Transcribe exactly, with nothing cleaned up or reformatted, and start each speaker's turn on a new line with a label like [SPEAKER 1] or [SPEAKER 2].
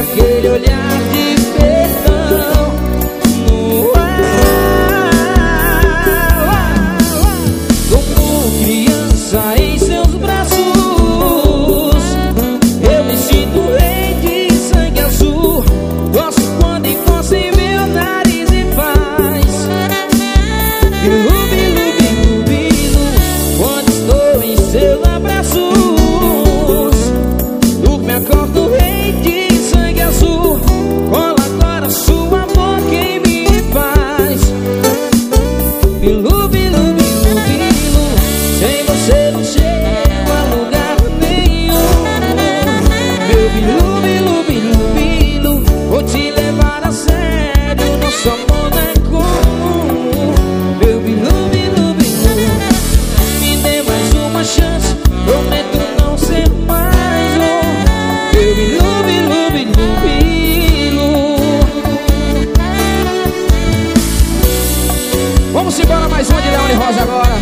[SPEAKER 1] aquele olhar de perdão no ar. Como criança em seus braços, eu me sinto rei de sangue azul. Gosto quando encosta em meu nariz e faz bilu, bilu, bilu, bilu. Quando estou em seus abraços, durmo e acordo rei de sangue azul. Cola agora sua boca em mim e faz bilu, bilu, bilu, bilu. Sem você não chego a lugar nenhum. Meu bilu, bilu, bilu, bilu. Vou te levar a sério, nosso amor não é comum. Meu bilu, bilu, bilu. Me dê mais uma chance, prometo não ser mais um. Meu bilu, bilu, bilu, bilu. Vamos embora, mais uma de Leone Rosa agora.